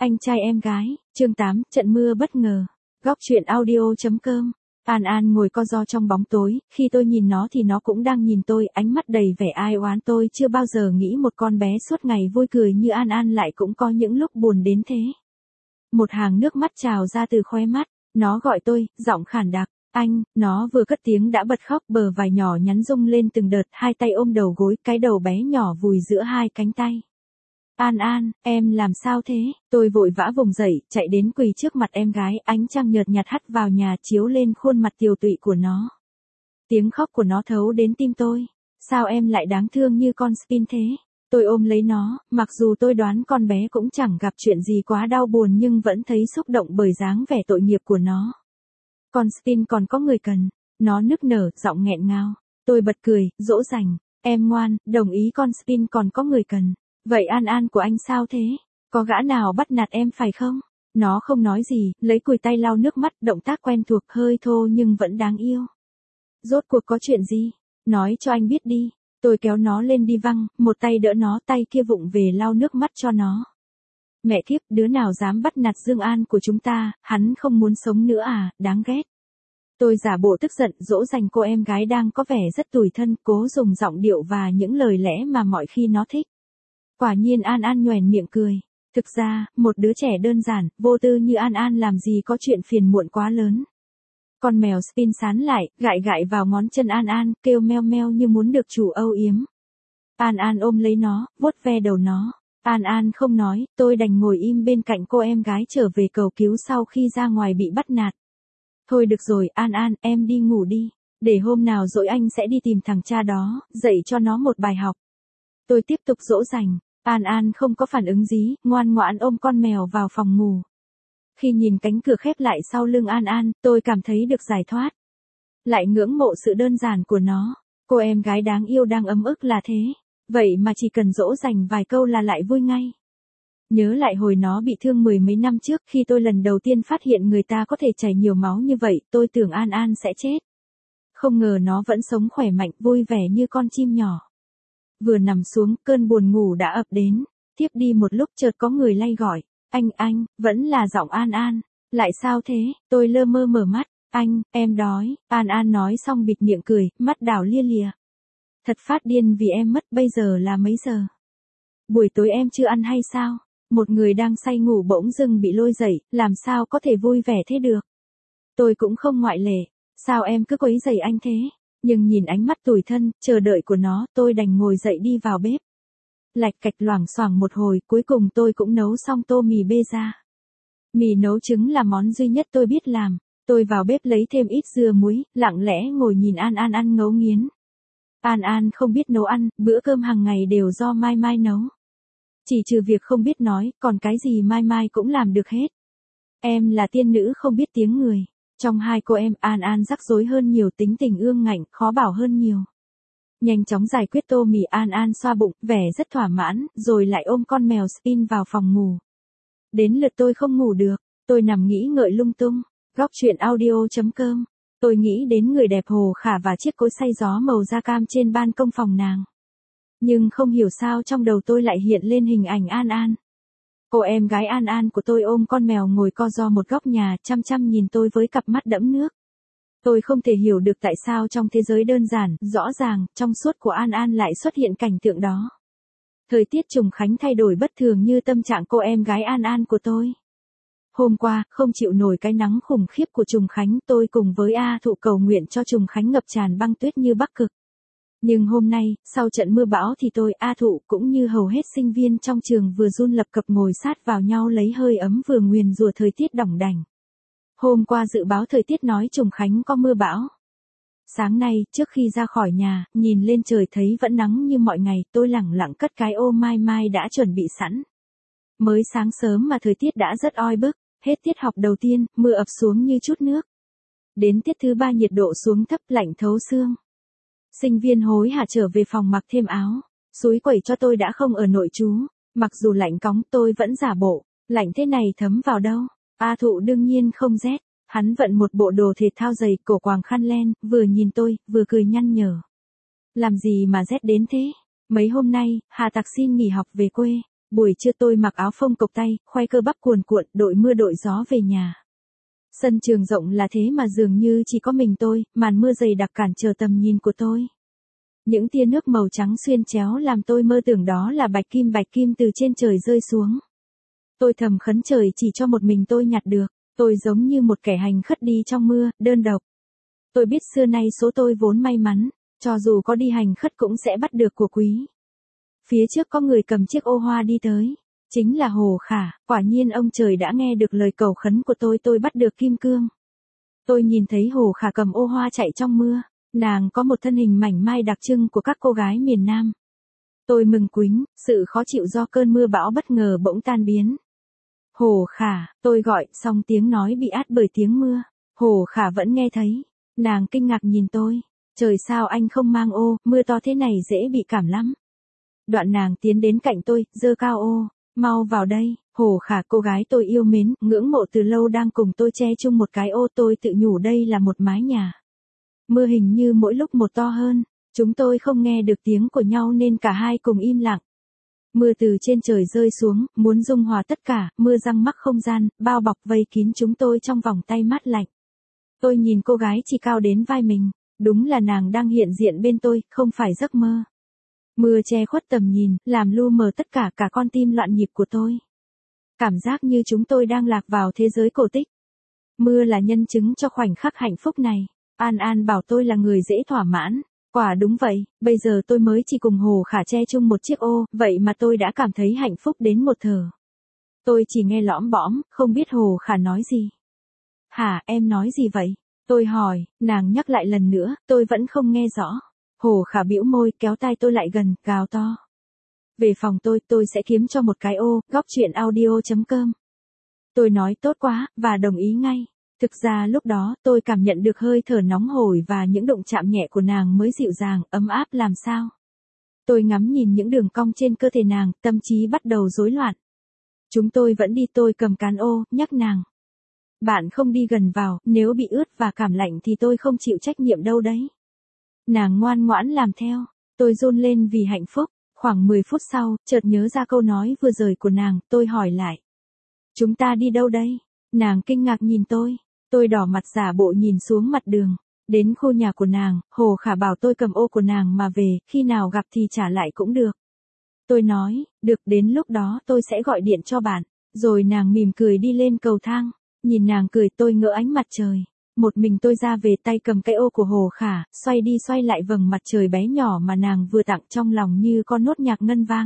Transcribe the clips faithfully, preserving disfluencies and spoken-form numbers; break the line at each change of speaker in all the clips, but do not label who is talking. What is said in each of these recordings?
Anh trai em gái, chương tám, trận mưa bất ngờ. Góc truyện audio.com. An An ngồi co ro trong bóng tối, khi tôi nhìn nó thì nó cũng đang nhìn tôi, ánh mắt đầy vẻ ai oán. Tôi chưa bao giờ nghĩ một con bé suốt ngày vui cười như An An lại cũng có những lúc buồn đến thế. Một hàng nước mắt trào ra từ khóe mắt, nó gọi tôi, giọng khản đặc. Anh, nó vừa cất tiếng đã bật khóc, bờ vai nhỏ nhắn rung lên từng đợt, hai tay ôm đầu gối, cái đầu bé nhỏ vùi giữa hai cánh tay. An An, em làm sao thế? Tôi vội vã vùng dậy, chạy đến quỳ trước mặt em gái, ánh trăng nhợt nhạt hắt vào nhà chiếu lên khuôn mặt tiều tụy của nó. Tiếng khóc của nó thấu đến tim tôi. Sao em lại đáng thương như con Spin thế? Tôi ôm lấy nó, mặc dù tôi đoán con bé cũng chẳng gặp chuyện gì quá đau buồn nhưng vẫn thấy xúc động bởi dáng vẻ tội nghiệp của nó. Con Spin còn có người cần. Nó nức nở, giọng nghẹn ngào. Tôi bật cười, dỗ dành. Em ngoan, đồng ý con Spin còn có người cần. Vậy An An của anh sao thế? Có gã nào bắt nạt em phải không? Nó không nói gì, lấy cùi tay lau nước mắt, động tác quen thuộc, hơi thô nhưng vẫn đáng yêu. Rốt cuộc có chuyện gì? Nói cho anh biết đi. Tôi kéo nó lên đi văng, một tay đỡ nó, tay kia vụng về lau nước mắt cho nó. Mẹ kiếp, đứa nào dám bắt nạt Dương An của chúng ta, hắn không muốn sống nữa à, đáng ghét. Tôi giả bộ tức giận, dỗ dành cô em gái đang có vẻ rất tủi thân, cố dùng giọng điệu và những lời lẽ mà mọi khi nó thích. Quả nhiên An An nhoẻn miệng cười. Thực ra, một đứa trẻ đơn giản, vô tư như An An làm gì có chuyện phiền muộn quá lớn. Con mèo Spin sán lại, gại gại vào ngón chân An An, kêu meo meo như muốn được chủ âu yếm. An An ôm lấy nó, vuốt ve đầu nó. An An không nói, tôi đành ngồi im bên cạnh cô em gái trở về cầu cứu sau khi ra ngoài bị bắt nạt. Thôi được rồi, An An, em đi ngủ đi. Để hôm nào dỗi anh sẽ đi tìm thằng cha đó, dạy cho nó một bài học. Tôi tiếp tục dỗ dành. An An không có phản ứng gì, ngoan ngoãn ôm con mèo vào phòng ngủ. Khi nhìn cánh cửa khép lại sau lưng An An, tôi cảm thấy được giải thoát. Lại ngưỡng mộ sự đơn giản của nó. Cô em gái đáng yêu đang ấm ức là thế. Vậy mà chỉ cần dỗ dành vài câu là lại vui ngay. Nhớ lại hồi nó bị thương mười mấy năm trước, khi tôi lần đầu tiên phát hiện người ta có thể chảy nhiều máu như vậy, tôi tưởng An An sẽ chết. Không ngờ nó vẫn sống khỏe mạnh, vui vẻ như con chim nhỏ. Vừa nằm xuống, cơn buồn ngủ đã ập đến. Tiếp đi một lúc chợt có người lay gọi. Anh, anh, vẫn là giọng An An. Lại sao thế? Tôi lơ mơ mở mắt. Anh, em đói. An An nói xong bịt miệng cười, mắt đảo lia lịa. Thật phát điên vì em mất, bây giờ là mấy giờ? Buổi tối em chưa ăn hay sao? Một người đang say ngủ bỗng dưng bị lôi dậy, làm sao có thể vui vẻ thế được? Tôi cũng không ngoại lệ. Sao em cứ quấy rầy anh thế? Nhưng nhìn ánh mắt tủi thân, chờ đợi của nó, tôi đành ngồi dậy đi vào bếp. Lạch cạch loảng xoảng một hồi, cuối cùng tôi cũng nấu xong tô mì bê ra. Mì nấu trứng là món duy nhất tôi biết làm. Tôi vào bếp lấy thêm ít dưa muối, lặng lẽ ngồi nhìn An An ăn ngấu nghiến. An An không biết nấu ăn, bữa cơm hàng ngày đều do Mai Mai nấu. Chỉ trừ việc không biết nói, còn cái gì Mai Mai cũng làm được hết. Em là tiên nữ không biết tiếng người. Trong hai cô em, An An rắc rối hơn nhiều, tính tình ương ngạnh, khó bảo hơn nhiều. Nhanh chóng giải quyết tô mì, An An xoa bụng, vẻ rất thỏa mãn, rồi lại ôm con mèo Spin vào phòng ngủ. Đến lượt tôi không ngủ được, tôi nằm nghĩ ngợi lung tung. Góc truyện audio.com. Tôi nghĩ đến người đẹp hồ khả và chiếc cối xay gió màu da cam trên ban công phòng nàng. Nhưng không hiểu sao trong đầu tôi lại hiện lên hình ảnh An An. Cô em gái An An của tôi ôm con mèo ngồi co ro một góc nhà, chăm chăm nhìn tôi với cặp mắt đẫm nước. Tôi không thể hiểu được tại sao trong thế giới đơn giản, rõ ràng, trong suốt của An An lại xuất hiện cảnh tượng đó. Thời tiết Trùng Khánh thay đổi bất thường như tâm trạng cô em gái An An của tôi. Hôm qua, không chịu nổi cái nắng khủng khiếp của Trùng Khánh, tôi cùng với A Thụ cầu nguyện cho Trùng Khánh ngập tràn băng tuyết như Bắc Cực. Nhưng hôm nay, sau trận mưa bão thì tôi, A Thụ cũng như hầu hết sinh viên trong trường vừa run lập cập ngồi sát vào nhau lấy hơi ấm vừa nguyền rủa thời tiết đỏng đảnh. Hôm qua dự báo thời tiết nói Trùng Khánh có mưa bão. Sáng nay, trước khi ra khỏi nhà, nhìn lên trời thấy vẫn nắng như mọi ngày, tôi lẳng lặng cất cái ô Mai Mai đã chuẩn bị sẵn. Mới sáng sớm mà thời tiết đã rất oi bức, hết tiết học đầu tiên, mưa ập xuống như chút nước. Đến tiết thứ ba nhiệt độ xuống thấp, lạnh thấu xương. Sinh viên hối hả trở về phòng mặc thêm áo, xúi quẩy cho tôi đã không ở nội trú, mặc dù lạnh cóng tôi vẫn giả bộ, lạnh thế này thấm vào đâu. A Thụ đương nhiên không rét, hắn vận một bộ đồ thể thao dày, cổ quàng khăn len, vừa nhìn tôi, vừa cười nhăn nhở. Làm gì mà rét đến thế? Mấy hôm nay, Hà Tặc xin nghỉ học về quê. Buổi trưa tôi mặc áo phông cộc tay, khoai cơ bắp cuồn cuộn, đội mưa đội gió về nhà. Sân trường rộng là thế mà dường như chỉ có mình tôi, màn mưa dày đặc cản trở tầm nhìn của tôi. Những tia nước màu trắng xuyên chéo làm tôi mơ tưởng đó là bạch kim bạch kim từ trên trời rơi xuống. Tôi thầm khấn trời chỉ cho một mình tôi nhặt được, tôi giống như một kẻ hành khất đi trong mưa, đơn độc. Tôi biết xưa nay số tôi vốn may mắn, cho dù có đi hành khất cũng sẽ bắt được của quý. Phía trước có người cầm chiếc ô hoa đi tới, chính là Hồ Khả, quả nhiên ông trời đã nghe được lời cầu khấn của tôi, tôi bắt được kim cương. Tôi nhìn thấy Hồ Khả cầm ô hoa chạy trong mưa, nàng có một thân hình mảnh mai đặc trưng của các cô gái miền Nam. Tôi mừng quính, sự khó chịu do cơn mưa bão bất ngờ bỗng tan biến. Hồ Khả, tôi gọi, xong tiếng nói bị át bởi tiếng mưa. Hồ Khả vẫn nghe thấy, nàng kinh ngạc nhìn tôi, trời sao anh không mang ô, mưa to thế này dễ bị cảm lắm. Đoạn nàng tiến đến cạnh tôi, giơ cao ô, mau vào đây. Hồ Khả, cô gái tôi yêu mến, ngưỡng mộ từ lâu đang cùng tôi che chung một cái ô, tôi tự nhủ đây là một mái nhà. Mưa hình như mỗi lúc một to hơn, chúng tôi không nghe được tiếng của nhau nên cả hai cùng im lặng. Mưa từ trên trời rơi xuống, muốn dung hòa tất cả, mưa răng mắc không gian, bao bọc vây kín chúng tôi trong vòng tay mát lạnh. Tôi nhìn cô gái chỉ cao đến vai mình, đúng là nàng đang hiện diện bên tôi, không phải giấc mơ. Mưa che khuất tầm nhìn, làm lu mờ tất cả cả con tim loạn nhịp của tôi. Cảm giác như chúng tôi đang lạc vào thế giới cổ tích. Mưa là nhân chứng cho khoảnh khắc hạnh phúc này. An An bảo tôi là người dễ thỏa mãn. Quả đúng vậy, bây giờ tôi mới chỉ cùng Hồ Khả che chung một chiếc ô, vậy mà tôi đã cảm thấy hạnh phúc đến một thở. Tôi chỉ nghe lõm bõm, không biết Hồ Khả nói gì. Hả, em nói gì vậy? Tôi hỏi, nàng nhắc lại lần nữa, tôi vẫn không nghe rõ. Hồ Khả bĩu môi, kéo tay tôi lại gần, gào to. Về phòng tôi, tôi sẽ kiếm cho một cái ô, góc chuyện audio chấm com. Tôi nói tốt quá, và đồng ý ngay. Thực ra lúc đó, tôi cảm nhận được hơi thở nóng hổi và những động chạm nhẹ của nàng mới dịu dàng, ấm áp làm sao. Tôi ngắm nhìn những đường cong trên cơ thể nàng, tâm trí bắt đầu rối loạn. Chúng tôi vẫn đi, tôi cầm cán ô, nhắc nàng. Bạn không đi gần vào, nếu bị ướt và cảm lạnh thì tôi không chịu trách nhiệm đâu đấy. Nàng ngoan ngoãn làm theo, tôi run lên vì hạnh phúc. Khoảng mười phút sau, chợt nhớ ra câu nói vừa rồi của nàng, tôi hỏi lại. Chúng ta đi đâu đây? Nàng kinh ngạc nhìn tôi, tôi đỏ mặt giả bộ nhìn xuống mặt đường. Đến khu nhà của nàng, Hồ Khả bảo tôi cầm ô của nàng mà về, khi nào gặp thì trả lại cũng được. Tôi nói, được, đến lúc đó tôi sẽ gọi điện cho bạn. Rồi nàng mỉm cười đi lên cầu thang, nhìn nàng cười tôi ngỡ ánh mặt trời. Một mình tôi ra về, tay cầm cái ô của Hồ Khả, xoay đi xoay lại vầng mặt trời bé nhỏ mà nàng vừa tặng, trong lòng như con nốt nhạc ngân vang.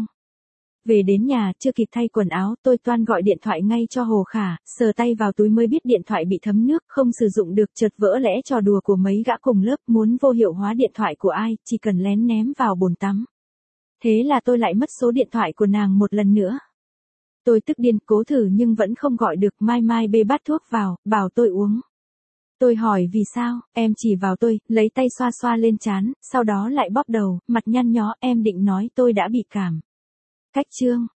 Về đến nhà, chưa kịp thay quần áo, tôi toan gọi điện thoại ngay cho Hồ Khả, sờ tay vào túi mới biết điện thoại bị thấm nước, không sử dụng được, chợt vỡ lẽ trò đùa của mấy gã cùng lớp, muốn vô hiệu hóa điện thoại của ai, chỉ cần lén ném vào bồn tắm. Thế là tôi lại mất số điện thoại của nàng một lần nữa. Tôi tức điên, cố thử nhưng vẫn không gọi được, Mai Mai bê bát thuốc vào, bảo tôi uống. Tôi hỏi vì sao, em chỉ vào tôi, lấy tay xoa xoa lên trán, sau đó lại bóp đầu, mặt nhăn nhó, em định nói tôi đã bị cảm. Cách chương.